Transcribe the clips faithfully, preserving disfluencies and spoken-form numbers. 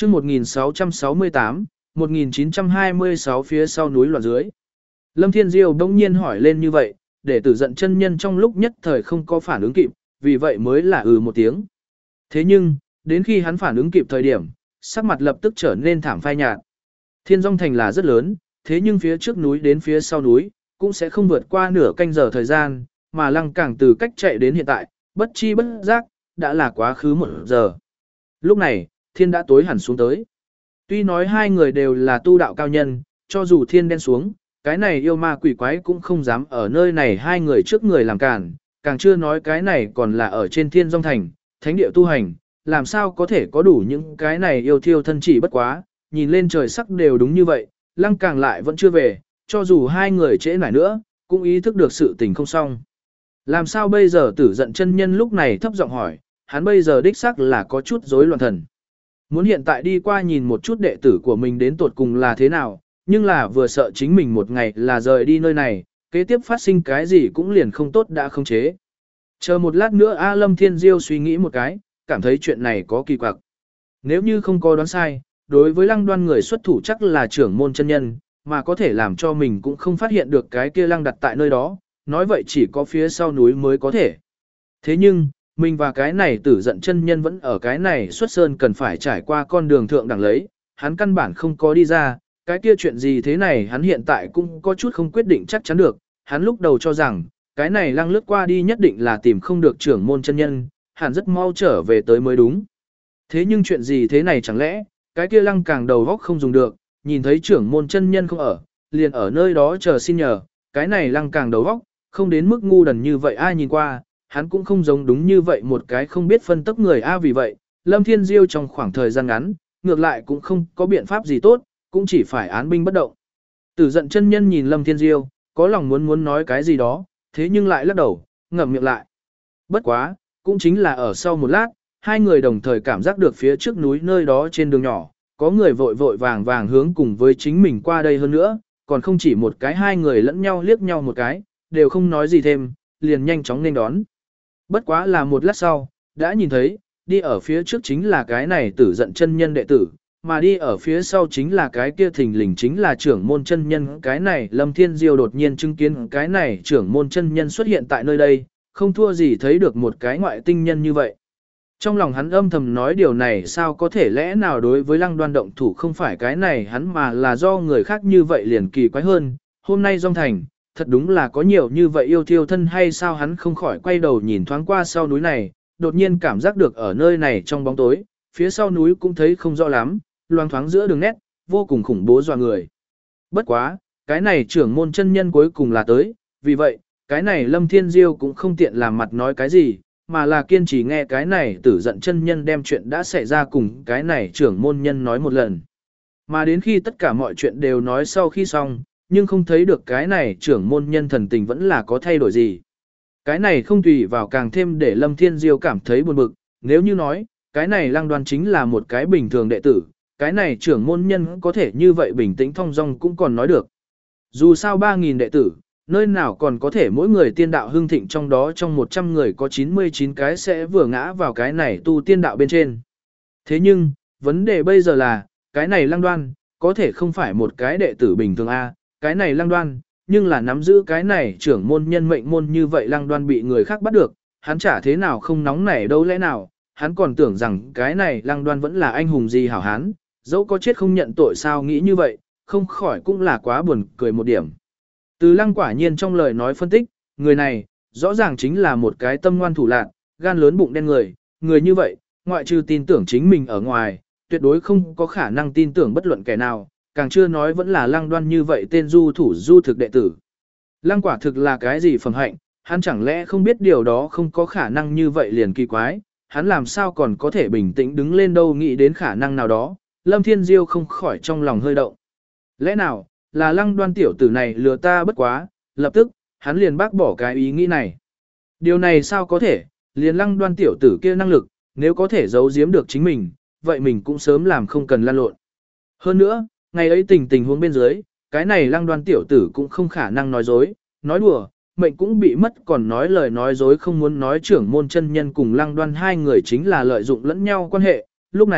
chương một nghìn sáu trăm sáu mươi tám, một nghìn chín trăm hai mươi sáu phía sau núi loạn dưới. Lâm Thiên Diêu đông nhiên hỏi lên như vậy, để tử giận chân nhân trong lúc nhất thời không có phản ứng kịp, vì vậy mới là ừ một tiếng. Thế nhưng, đến khi hắn phản ứng kịp thời điểm, sắc mặt lập tức trở nên thảm phai nhạt. Thiên Dung Thành là rất lớn, thế nhưng phía trước núi đến phía sau núi, cũng sẽ không vượt qua nửa canh giờ thời gian, mà lăng càng từ cách chạy đến hiện tại, bất chi bất giác, đã là quá khứ một giờ. Lúc này, thiên đã tối hẳn xuống tới. Tuy nói hai người đều là tu đạo cao nhân, cho dù thiên đen xuống, cái này yêu ma quỷ quái cũng không dám ở nơi này hai người trước người làm cản, càng chưa nói cái này còn là ở trên Thiên Dung Thành, thánh địa tu hành, làm sao có thể có đủ những cái này yêu thiêu thân chỉ bất quá, nhìn lên trời sắc đều đúng như vậy, lăng càng lại vẫn chưa về, cho dù hai người trễ nải nữa, cũng ý thức được sự tình không xong. Làm sao bây giờ tử giận chân nhân lúc này thấp giọng hỏi, hắn bây giờ đích xác là có chút rối loạn thần. Muốn hiện tại đi qua nhìn một chút đệ tử của mình đến tột cùng là thế nào, nhưng là vừa sợ chính mình một ngày là rời đi nơi này, kế tiếp phát sinh cái gì cũng liền không tốt đã không chế. Chờ một lát nữa A Lâm Thiên Diêu suy nghĩ một cái, cảm thấy chuyện này có kỳ quặc. Nếu như không có đoán sai, đối với lăng đoan người xuất thủ chắc là trưởng môn chân nhân, mà có thể làm cho mình cũng không phát hiện được cái kia lăng đặt tại nơi đó, nói vậy chỉ có phía sau núi mới có thể. Thế nhưng, mình và cái này tử giận chân nhân vẫn ở cái này xuất sơn cần phải trải qua con đường thượng đẳng lấy, hắn căn bản không có đi ra, cái kia chuyện gì thế này hắn hiện tại cũng có chút không quyết định chắc chắn được, hắn lúc đầu cho rằng, cái này lăng lướt qua đi nhất định là tìm không được trưởng môn chân nhân, hẳn rất mau trở về tới mới đúng. Thế nhưng chuyện gì thế này chẳng lẽ, cái kia lăng càng đầu góc không dùng được, nhìn thấy trưởng môn chân nhân không ở, liền ở nơi đó chờ xin nhờ, cái này lăng càng đầu góc, không đến mức ngu đần như vậy ai nhìn qua, hắn cũng không giống đúng như vậy một cái không biết phân tích người a vì vậy, Lâm Thiên Diêu trong khoảng thời gian ngắn, ngược lại cũng không có biện pháp gì tốt, cũng chỉ phải án binh bất động. Tử giận chân nhân nhìn Lâm Thiên Diêu, có lòng muốn muốn nói cái gì đó, thế nhưng lại lắc đầu, ngậm miệng lại. Bất quá, cũng chính là ở sau một lát, hai người đồng thời cảm giác được phía trước núi nơi đó trên đường nhỏ, có người vội vội vàng vàng hướng cùng với chính mình qua đây hơn nữa, còn không chỉ một cái hai người lẫn nhau liếc nhau một cái, đều không nói gì thêm, liền nhanh chóng nên đón. Bất quá là một lát sau, đã nhìn thấy, đi ở phía trước chính là cái này tử giận chân nhân đệ tử, mà đi ở phía sau chính là cái kia thình lình chính là trưởng môn chân nhân. Cái này Lâm Thiên Diêu đột nhiên chứng kiến cái này trưởng môn chân nhân xuất hiện tại nơi đây, không thua gì thấy được một cái ngoại tinh nhân như vậy. Trong lòng hắn âm thầm nói điều này sao có thể lẽ nào đối với lăng đoan động thủ không phải cái này hắn mà là do người khác như vậy liền kỳ quái hơn. Hôm nay Dung Thành, thật đúng là có nhiều như vậy yêu thiêu thân hay sao hắn không khỏi quay đầu nhìn thoáng qua sau núi này, đột nhiên cảm giác được ở nơi này trong bóng tối, phía sau núi cũng thấy không rõ lắm, loang thoáng giữa đường nét, vô cùng khủng bố dọa người. Bất quá, cái này trưởng môn chân nhân cuối cùng là tới, vì vậy, cái này Lâm Thiên Diêu cũng không tiện làm mặt nói cái gì, mà là kiên trì nghe cái này tử giận chân nhân đem chuyện đã xảy ra cùng cái này trưởng môn nhân nói một lần. Mà đến khi tất cả mọi chuyện đều nói sau khi xong, nhưng không thấy được cái này trưởng môn nhân thần tình vẫn là có thay đổi gì. Cái này không tùy vào càng thêm để Lâm Thiên Diêu cảm thấy buồn bực, nếu như nói, cái này lăng đoan chính là một cái bình thường đệ tử, cái này trưởng môn nhân có thể như vậy bình tĩnh thong dong cũng còn nói được. Dù sao ba nghìn đệ tử, nơi nào còn có thể mỗi người tiên đạo hưng thịnh trong đó trong một trăm người có chín mươi chín cái sẽ vừa ngã vào cái này tu tiên đạo bên trên. Thế nhưng, vấn đề bây giờ là, cái này lăng đoan, có thể không phải một cái đệ tử bình thường A, cái này lăng đoan, nhưng là nắm giữ cái này trưởng môn nhân mệnh môn như vậy lăng đoan bị người khác bắt được, hắn chả thế nào không nóng nảy đâu lẽ nào, hắn còn tưởng rằng cái này lăng đoan vẫn là anh hùng gì hảo hán, dẫu có chết không nhận tội sao nghĩ như vậy, không khỏi cũng là quá buồn cười một điểm. Từ lăng quả nhiên trong lời nói phân tích, người này, rõ ràng chính là một cái tâm ngoan thủ lạn, gan lớn bụng đen người, người như vậy, ngoại trừ tin tưởng chính mình ở ngoài, tuyệt đối không có khả năng tin tưởng bất luận kẻ nào, càng chưa nói vẫn là lăng đoan như vậy tên du thủ du thực đệ tử. Lăng quả thực là cái gì phẩm hạnh, hắn chẳng lẽ không biết điều đó không có khả năng như vậy liền kỳ quái, hắn làm sao còn có thể bình tĩnh đứng lên đâu nghĩ đến khả năng nào đó, Lâm Thiên Diêu không khỏi trong lòng hơi động. Lẽ nào, là lăng đoan tiểu tử này lừa ta bất quá, lập tức, hắn liền bác bỏ cái ý nghĩ này. Điều này sao có thể, liền lăng đoan tiểu tử kia năng lực, nếu có thể giấu giếm được chính mình, vậy mình cũng sớm làm không cần lan lộn. Hơn nữa, ngày ấy tình tình huống bên dưới, cái này lăng đoan tiểu tử cũng không khả năng nói dối, nói đùa, mệnh cũng bị mất còn nói lời nói dối không muốn nói trưởng môn chân nhân cùng lăng đoan hai người chính là lợi dụng lẫn nhau quan hệ, lúc này,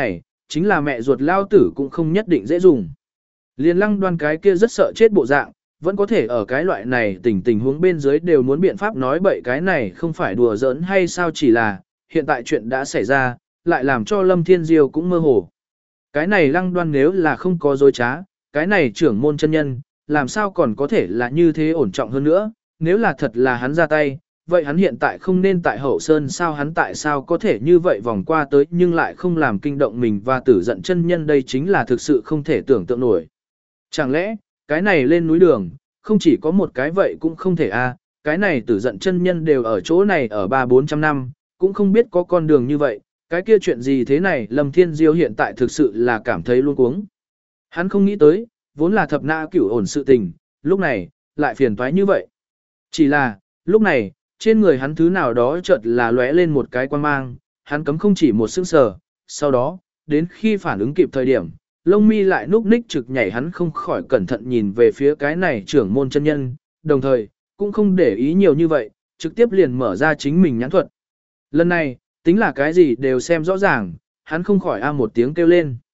chính là mẹ ruột lao tử cũng không nhất định dễ dùng. Liên Lăng Đoan cái kia rất sợ chết bộ dạng, vẫn có thể ở cái loại này tình tình huống bên dưới đều muốn biện pháp nói bậy, cái này không phải đùa giỡn hay sao, chỉ là hiện tại chuyện đã xảy ra, lại làm cho Lâm Thiên Diêu cũng mơ hồ. Cái này Lăng Đoan nếu là không có dối trá, cái này trưởng môn chân nhân, làm sao còn có thể là như thế ổn trọng hơn nữa, nếu là thật là hắn ra tay, vậy hắn hiện tại không nên tại Hậu Sơn sao, hắn tại sao có thể như vậy vòng qua tới nhưng lại không làm kinh động mình và Tử Giận chân nhân, đây chính là thực sự không thể tưởng tượng nổi. Chẳng lẽ, cái này lên núi đường, không chỉ có một cái vậy cũng không thể a à, cái này Tử Giận chân nhân đều ở chỗ này ở ba bốn trăm năm, cũng không biết có con đường như vậy, cái kia chuyện gì thế này, Lâm Thiên Diêu hiện tại thực sự là cảm thấy luống cuống. Hắn không nghĩ tới, vốn là thập nã cửu ổn sự tình, lúc này, lại phiền toái như vậy. Chỉ là, lúc này, trên người hắn thứ nào đó chợt là lóe lên một cái quan mang, hắn cấm không chỉ một sững sờ, sau đó, đến khi phản ứng kịp thời điểm, lông mi lại núp ních trực nhảy, hắn không khỏi cẩn thận nhìn về phía cái này trưởng môn chân nhân, đồng thời, cũng không để ý nhiều như vậy, trực tiếp liền mở ra chính mình nhãn thuật. Lần này, tính là cái gì đều xem rõ ràng, hắn không khỏi a một tiếng kêu lên.